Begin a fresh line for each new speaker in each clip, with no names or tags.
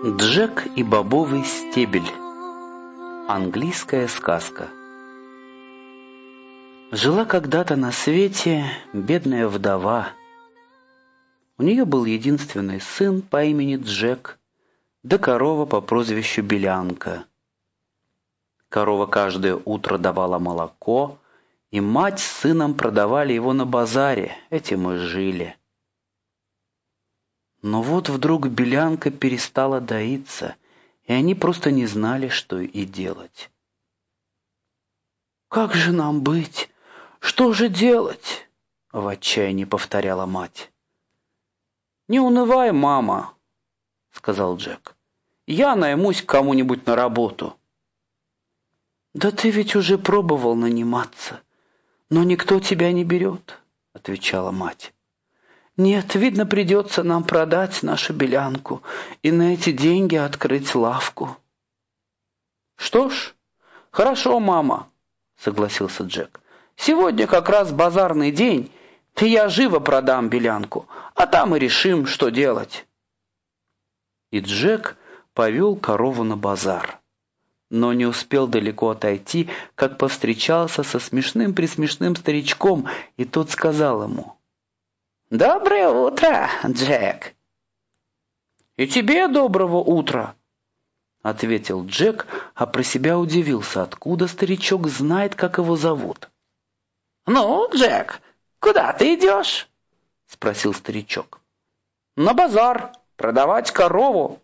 Джек и бобовый стебель. Английская сказка. Жила когда-то на свете бедная вдова. У нее был единственный сын по имени Джек, да корова по прозвищу Белянка. Корова каждое утро давала молоко, и мать с сыном продавали его на базаре, этим и жили. Но вот вдруг Белянка перестала доиться, и они просто не знали, что и делать. «Как же нам быть? Что же делать?» — в отчаянии повторяла мать. «Не унывай, мама», — сказал Джек. «Я наймусь к кому-нибудь на работу». «Да ты ведь уже пробовал наниматься, но никто тебя не берет», — отвечала мать. «Нет, видно, придется нам продать нашу Белянку и на эти деньги открыть лавку». «Что ж, хорошо, мама», — согласился Джек. «Сегодня как раз базарный день, и я живо продам Белянку, а там и решим, что делать». И Джек повел корову на базар. Но не успел далеко отойти, как повстречался со смешным-пресмешным старичком, и тот сказал ему: «Доброе утро, Джек!» «И тебе доброго утра!» — ответил Джек, а про себя удивился, откуда старичок знает, как его зовут. «Ну, Джек, куда ты идешь?» — спросил старичок. «На базар, продавать корову».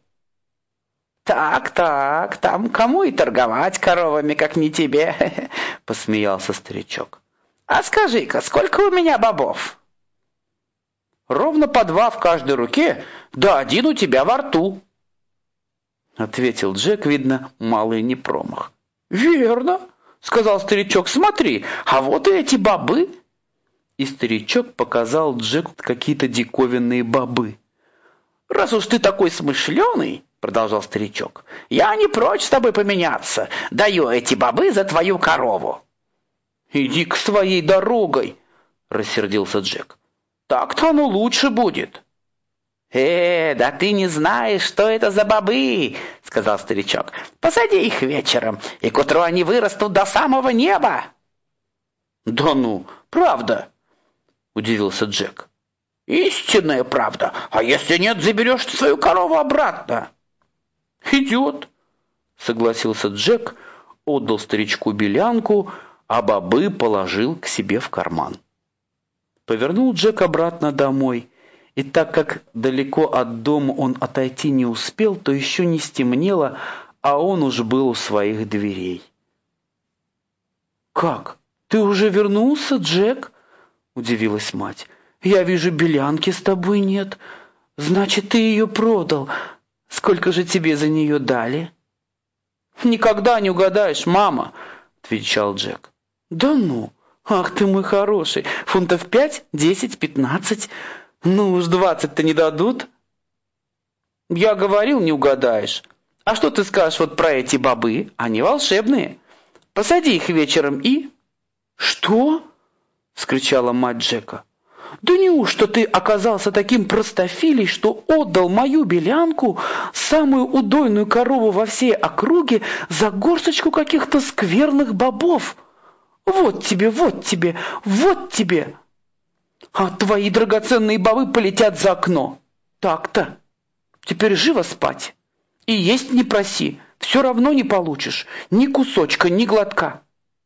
«Так, там кому и торговать коровами, как не тебе?» — посмеялся старичок. «А скажи-ка, сколько у меня бобов?» «Ровно по 2 в каждой руке, да 1 у тебя во рту», — ответил Джек, видно, малый не промах. «Верно», — сказал старичок, — «смотри, а вот и эти бобы». И старичок показал Джеку какие-то диковинные бобы. «Раз уж ты такой смышленый, — продолжал старичок, — я не прочь с тобой поменяться, даю эти бобы за твою корову». «Иди к своей дорогой, — рассердился Джек. Так-то оно лучше будет». Да ты не знаешь, что это за бобы, — сказал старичок. «Посади их вечером, и к утру они вырастут до самого неба». «Да ну, правда?» — удивился Джек. «Истинная правда. А если нет, заберешь ты свою корову обратно». «Идет», — согласился Джек, отдал старичку Белянку, а бобы положил к себе в карман. Повернул Джек обратно домой, и так как далеко от дома он отойти не успел, то еще не стемнело, а он уж был у своих дверей. «Как? Ты уже вернулся, Джек?» — удивилась мать. «Я вижу, Белянки с тобой нет. Значит, ты ее продал. Сколько же тебе за нее дали?» «Никогда не угадаешь, мама», — отвечал Джек. «Да ну! Ах ты мой хороший! Фунтов 5, 10, 15. Ну уж 20-то не дадут». «Я говорил, не угадаешь. А что ты скажешь вот про эти бобы? Они волшебные. Посади их вечером и...» «Что?» — вскричала мать Джека. «Да неужто ты оказался таким простофилей, что отдал мою Белянку, самую удойную корову во всей округе, за горсточку каких-то скверных бобов? Вот тебе, вот тебе, вот тебе! А твои драгоценные бобы полетят за окно. Так-то. Теперь живо спать. И есть не проси, все равно не получишь. Ни кусочка, ни глотка».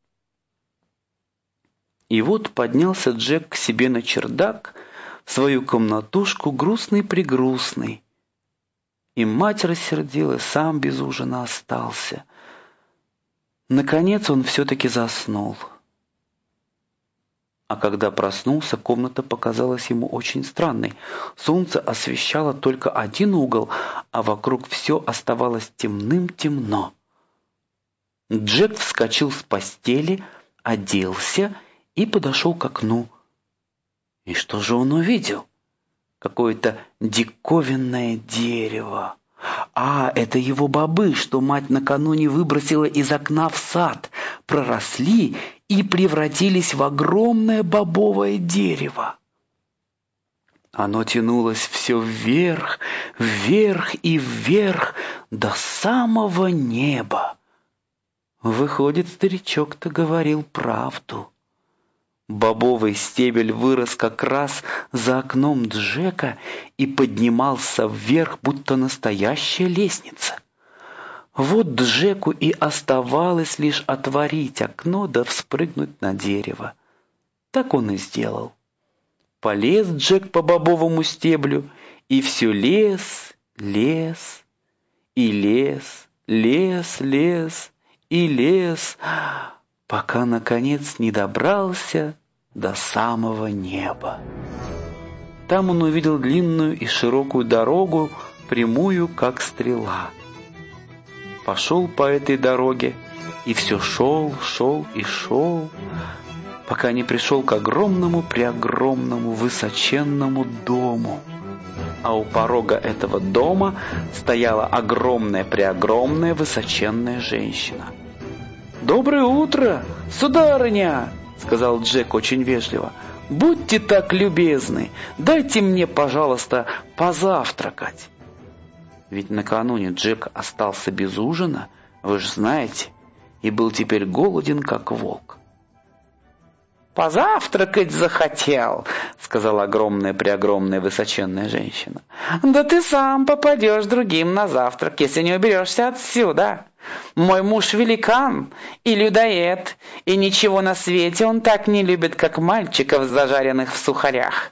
И вот поднялся Джек к себе на чердак, в свою комнатушку, грустный-прегрустный. И мать рассердилась, сам без ужина остался. Наконец он все-таки заснул. А когда проснулся, комната показалась ему очень странной. Солнце освещало только один угол, а вокруг все оставалось темным-темно. Джек вскочил с постели, оделся и подошел к окну. И что же он увидел? Какое-то диковинное дерево. Это его бобы, что мать накануне выбросила из окна в сад, проросли и превратились в огромное бобовое дерево. Оно тянулось все вверх, вверх и вверх до самого неба. Выходит, старичок-то говорил правду. Бобовый стебель вырос как раз за окном Джека и поднимался вверх, будто настоящая лестница. Вот Джеку и оставалось лишь отворить окно да вспрыгнуть на дерево. Так он и сделал. Полез Джек по бобовому стеблю, и все лез, лез, и лез, лез, лез, и лез, пока, наконец, не добрался до самого неба. Там он увидел длинную и широкую дорогу, прямую, как стрела. Пошел по этой дороге, и все шел, шел и шел, пока не пришел к огромному-преогромному высоченному дому. А у порога этого дома стояла огромная-преогромная высоченная женщина. «Доброе утро, сударыня!» — сказал Джек очень вежливо. «Будьте так любезны, дайте мне, пожалуйста, позавтракать». Ведь накануне Джек остался без ужина, вы же знаете, и был теперь голоден, как волк. «Позавтракать захотел», — сказала огромная-преогромная высоченная женщина. «Да ты сам попадешь другим на завтрак, если не уберешься отсюда. Мой муж великан и людоед, и ничего на свете он так не любит, как мальчиков, зажаренных в сухарях».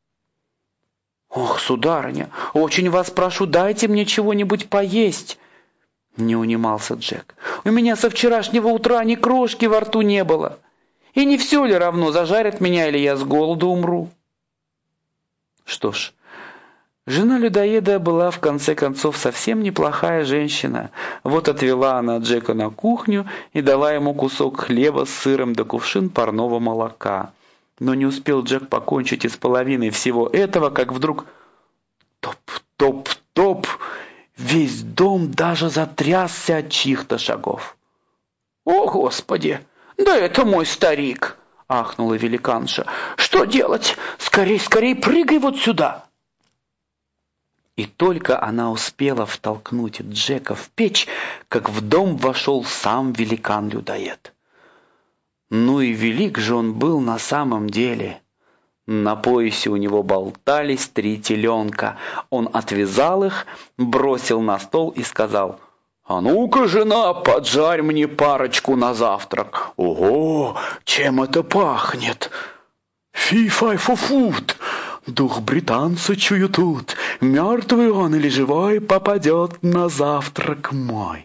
«Ох, сударыня, очень вас прошу, дайте мне чего-нибудь поесть», — не унимался Джек. «У меня со вчерашнего утра ни крошки во рту не было. И не все ли равно, зажарят меня или я с голоду умру?» Что ж, жена людоеда была в конце концов совсем неплохая женщина. Вот отвела она Джека на кухню и дала ему кусок хлеба с сыром да кувшин парного молока. Но не успел Джек покончить и с половиной всего этого, как вдруг топ-топ-топ, весь дом даже затрясся от чьих-то шагов. «О, Господи! Да это мой старик!» — ахнула великанша. «Что делать? Скорей, скорей, прыгай вот сюда!» И только она успела втолкнуть Джека в печь, как в дом вошел сам великан-людоед. Ну и велик же он был на самом деле. На поясе у него болтались 3 теленка. Он отвязал их, бросил на стол и сказал: «А ну-ка, жена, поджарь мне парочку на завтрак». «Ого, чем это пахнет?» «Фи-фай-фу-фут, дух британца чую тут. Мертвый он или живой попадет на завтрак мой».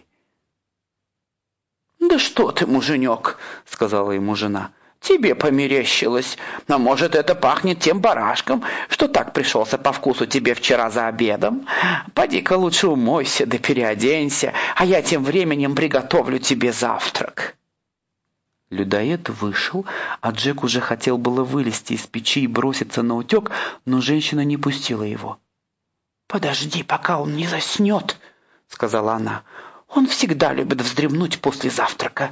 «Да что ты, муженек», — сказала ему жена, — «тебе померещилось. А может, это пахнет тем барашком, что так пришелся по вкусу тебе вчера за обедом? Поди-ка лучше умойся да переоденься, а я тем временем приготовлю тебе завтрак». Людоед вышел, а Джек уже хотел было вылезти из печи и броситься наутек, но женщина не пустила его. «Подожди, пока он не заснет», — сказала она. «Он всегда любит вздремнуть после завтрака».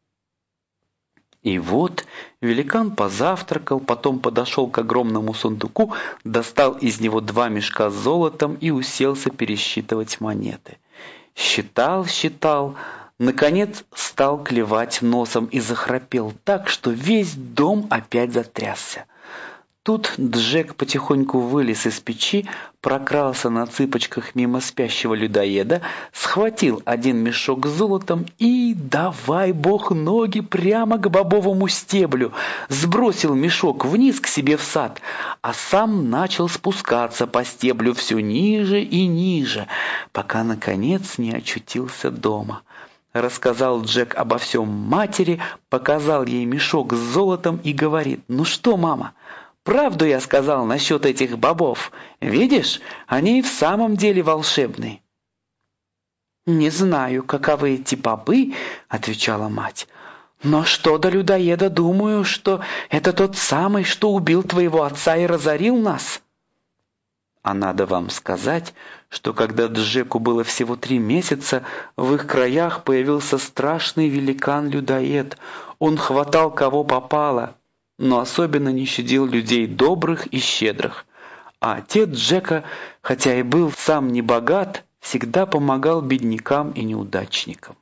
И вот великан позавтракал, потом подошел к огромному сундуку, достал из него 2 мешка с золотом и уселся пересчитывать монеты. Считал, считал, наконец стал клевать носом и захрапел так, что весь дом опять затрясся. Тут Джек потихоньку вылез из печи, прокрался на цыпочках мимо спящего людоеда, схватил 1 мешок с золотом и давай бог ноги прямо к бобовому стеблю, сбросил мешок вниз к себе в сад, а сам начал спускаться по стеблю все ниже и ниже, пока наконец не очутился дома. Рассказал Джек обо всем матери, показал ей мешок с золотом и говорит: «Ну что, мама, правду я сказал насчет этих бобов. Видишь, они и в самом деле волшебные». «Не знаю, каковы эти бобы», — отвечала мать. «Но что до людоеда, думаю, что это тот самый, что убил твоего отца и разорил нас». А надо вам сказать, что когда Джеку было всего 3 месяца, в их краях появился страшный великан-людоед. Он хватал кого попало, но особенно не щадил людей добрых и щедрых. А отец Джека, хотя и был сам не богат, всегда помогал беднякам и неудачникам.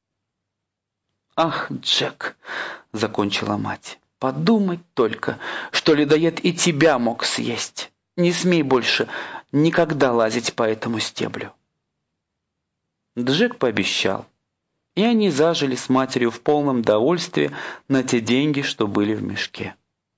«Ах, Джек!» — закончила мать. «Подумать только, что людоед и тебя мог съесть. Не смей больше никогда лазить по этому стеблю». Джек пообещал, и они зажили с матерью в полном довольстве на те деньги, что были в мешке.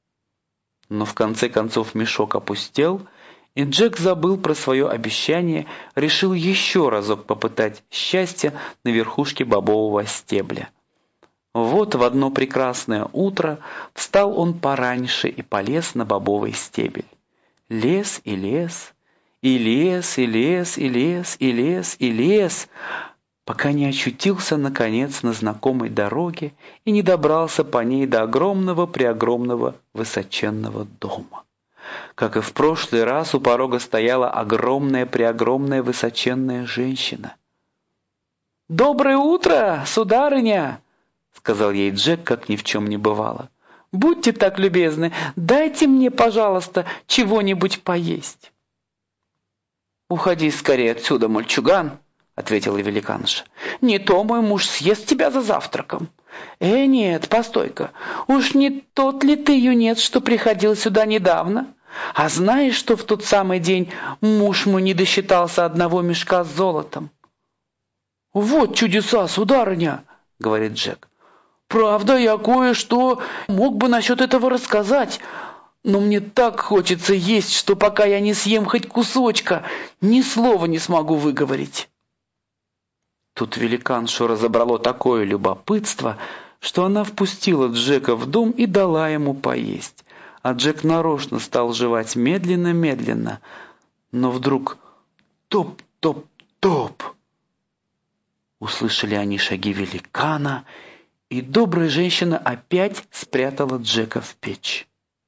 Но в конце концов мешок опустел, и Джек забыл про свое обещание, решил еще разок попытать счастье на верхушке бобового стебля. Вот в одно прекрасное утро встал он пораньше и полез на бобовый стебель. Лез и лез, и лез, и лез, и лез, и лез, и лез, пока не очутился, наконец, на знакомой дороге и не добрался по ней до огромного-преогромного высоченного дома. Как и в прошлый раз, у порога стояла огромная-преогромная высоченная женщина. «Доброе утро, сударыня!» — сказал ей Джек, как ни в чем не бывало. «Будьте так любезны, дайте мне, пожалуйста, чего-нибудь поесть». «Уходи скорее отсюда, мальчуган», — ответила великанша. «Не то мой муж съест тебя за завтраком». Нет, постой-ка, уж не тот ли ты юнец, что приходил сюда недавно? А знаешь, что в тот самый день муж мой не досчитался одного мешка с золотом?» «Вот чудеса, сударыня», — говорит Джек. «Правда, я кое-что мог бы насчет этого рассказать, но мне так хочется есть, что пока я не съем хоть кусочка, ни слова не смогу выговорить». Тут великаншу разобрало такое любопытство, что она впустила Джека в дом и дала ему поесть. А Джек нарочно стал жевать медленно-медленно, но вдруг топ-топ-топ. Услышали они шаги великана, и добрая женщина опять спрятала Джека в печь.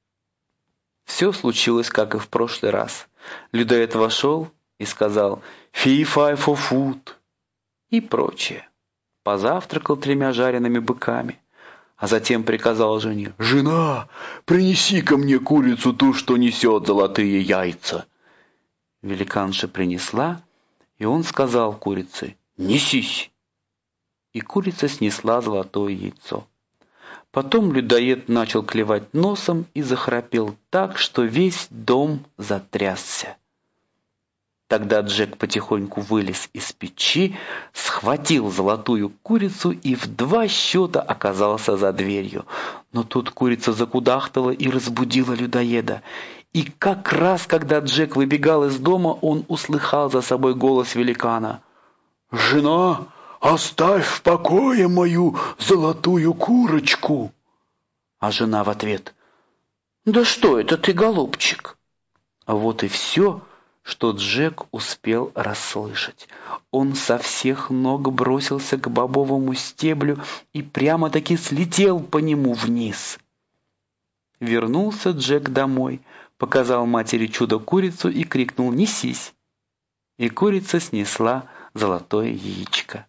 Все случилось, как и в прошлый раз. Людоед вошел и сказал «Фи-фай-фо-фут» и прочее. Позавтракал 3 жареными быками, а затем приказал жене: «Жена, принеси ко мне курицу ту, что несет золотые яйца». Великанша принесла, и он сказал курице: «Несись». И курица снесла золотое яйцо. Потом людоед начал клевать носом и захрапел так, что весь дом затрясся. Тогда Джек потихоньку вылез из печи, схватил золотую курицу и в 2 счета оказался за дверью. Но тут курица закудахтала и разбудила людоеда. И как раз, когда Джек выбегал из дома, он услыхал за собой голос великана: «Жена, оставь в покое мою золотую курочку». А жена в ответ: «Да что это ты, голубчик?» А вот и все, что Джек успел расслышать. Он со всех ног бросился к бобовому стеблю и прямо-таки слетел по нему вниз. Вернулся Джек домой, показал матери чудо-курицу и крикнул: «Несись!» И курица снесла золотое яичко.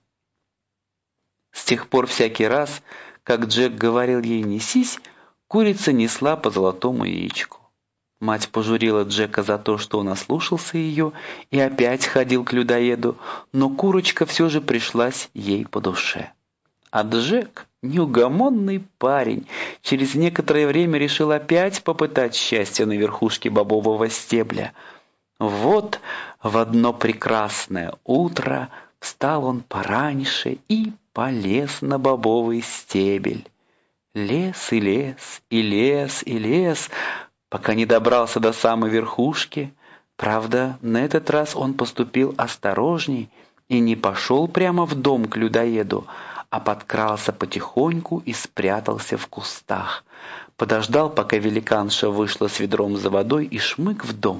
С тех пор всякий раз, как Джек говорил ей «несись», курица несла по золотому яичку. Мать пожурила Джека за то, что он ослушался ее и опять ходил к людоеду, но курочка все же пришлась ей по душе. А Джек, неугомонный парень, через некоторое время решил опять попытать счастье на верхушке бобового стебля. Вот в одно прекрасное утро встал он пораньше и полез на бобовый стебель. Лез и лез, и лез, и лез, пока не добрался до самой верхушки. Правда, на этот раз он поступил осторожней и не пошел прямо в дом к людоеду, а подкрался потихоньку и спрятался в кустах. Подождал, пока великанша вышла с ведром за водой, и шмык в дом.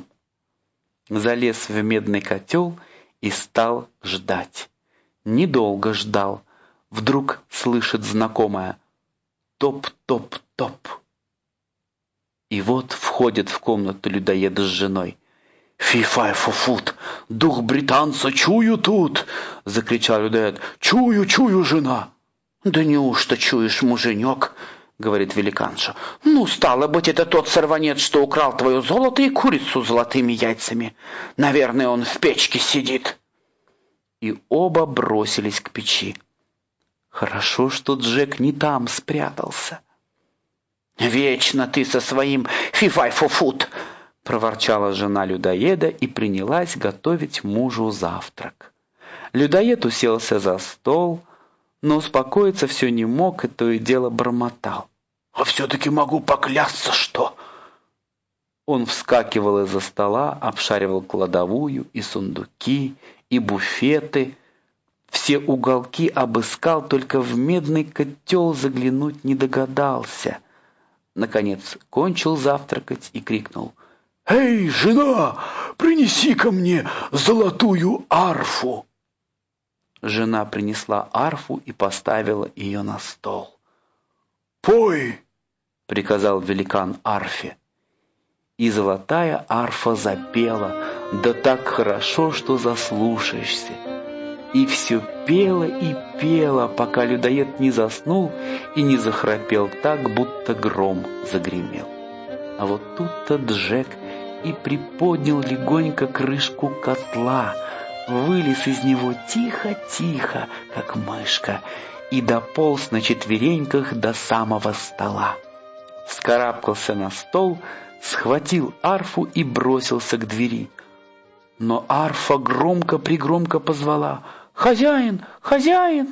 Залез в медный котел и стал ждать. Недолго ждал. Вдруг слышит знакомое «топ-топ-топ». И вот входит в комнату людоед с женой. «Фи-фай-фу-фут! Дух британца чую тут!» — закричал людоед. «Чую, чую, жена!» «Да неужто чуешь, муженек?» — — говорит великанша. «Ну, стало быть, это тот сорванец, что украл твое золото и курицу с золотыми яйцами. Наверное, он в печке сидит». И оба бросились к печи. Хорошо, что Джек не там спрятался. «Вечно ты со своим фифай-фу-фут!» — проворчала жена людоеда и принялась готовить мужу завтрак. Людоед уселся за стол, но успокоиться все не мог и то и дело бормотал. «А все-таки могу поклясться, что...» Он вскакивал из-за стола, обшаривал кладовую и сундуки, и буфеты. Все уголки обыскал, только в медный котел заглянуть не догадался. Наконец кончил завтракать и крикнул: «Эй, жена, принеси ко мне золотую арфу!» Жена принесла арфу и поставила ее на стол. «Пой!» — приказал великан арфе. И золотая арфа запела, да так хорошо, что заслушаешься. И все пела и пела, пока людоед не заснул и не захрапел так, будто гром загремел. А вот тут-то Джек и приподнял легонько крышку котла, вылез из него тихо-тихо, как мышка, и дополз на четвереньках до самого стола. Вскарабкался на стол, схватил арфу и бросился к двери. Но арфа громко-пригромко позвала: «Хозяин! Хозяин!»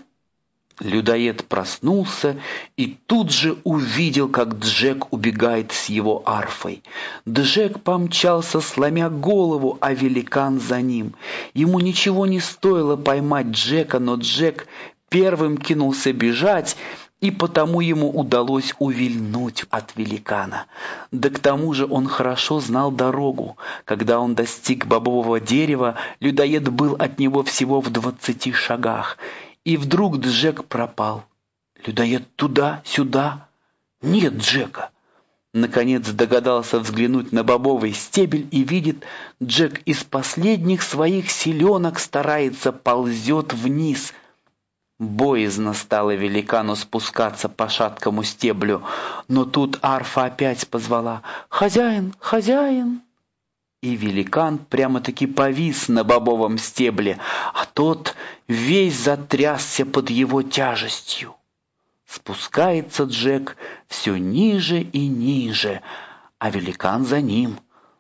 Людоед проснулся и тут же увидел, как Джек убегает с его арфой. Джек помчался, сломя голову, а великан за ним. Ему ничего не стоило поймать Джека, но Джек первым кинулся бежать, и потому ему удалось увильнуть от великана. Да к тому же он хорошо знал дорогу. Когда он достиг бобового дерева, людоед был от него всего в 20 шагах. И вдруг Джек пропал. Людоед туда-сюда. Нет Джека. Наконец догадался взглянуть на бобовый стебель и видит, Джек из последних своих силенок старается, ползет вниз. Боязно стало великану спускаться по шаткому стеблю, но тут арфа опять позвала: «Хозяин, хозяин!» И великан прямо-таки повис на бобовом стебле, а тот весь затрясся под его тяжестью. Спускается Джек все ниже и ниже, а великан за ним.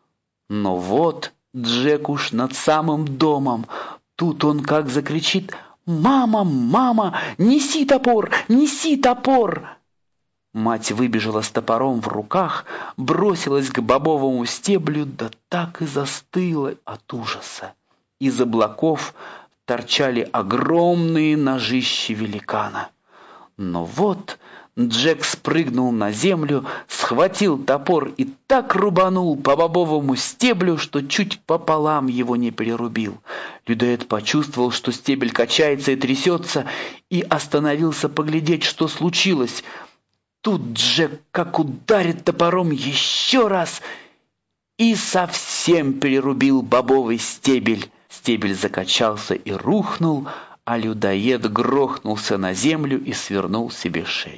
Но вот Джек уж над самым домом. Тут он как закричит: «Мама, мама, неси топор, неси топор!» Мать выбежала с топором в руках, бросилась к бобовому стеблю, да так и застыла от ужаса. Из облаков торчали огромные ножищи великана. Но вот Джек спрыгнул на землю, схватил топор и так рубанул по бобовому стеблю, что чуть пополам его не перерубил. Людоед почувствовал, что стебель качается и трясется, и остановился поглядеть, что случилось. Тут Джек как ударит топором еще раз и совсем перерубил бобовый стебель. Стебель закачался и рухнул, а людоед грохнулся на землю и свернул себе шею.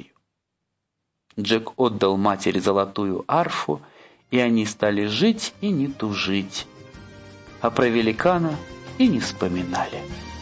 Джек отдал матери золотую арфу, и они стали жить и не тужить, а про великана и не вспоминали.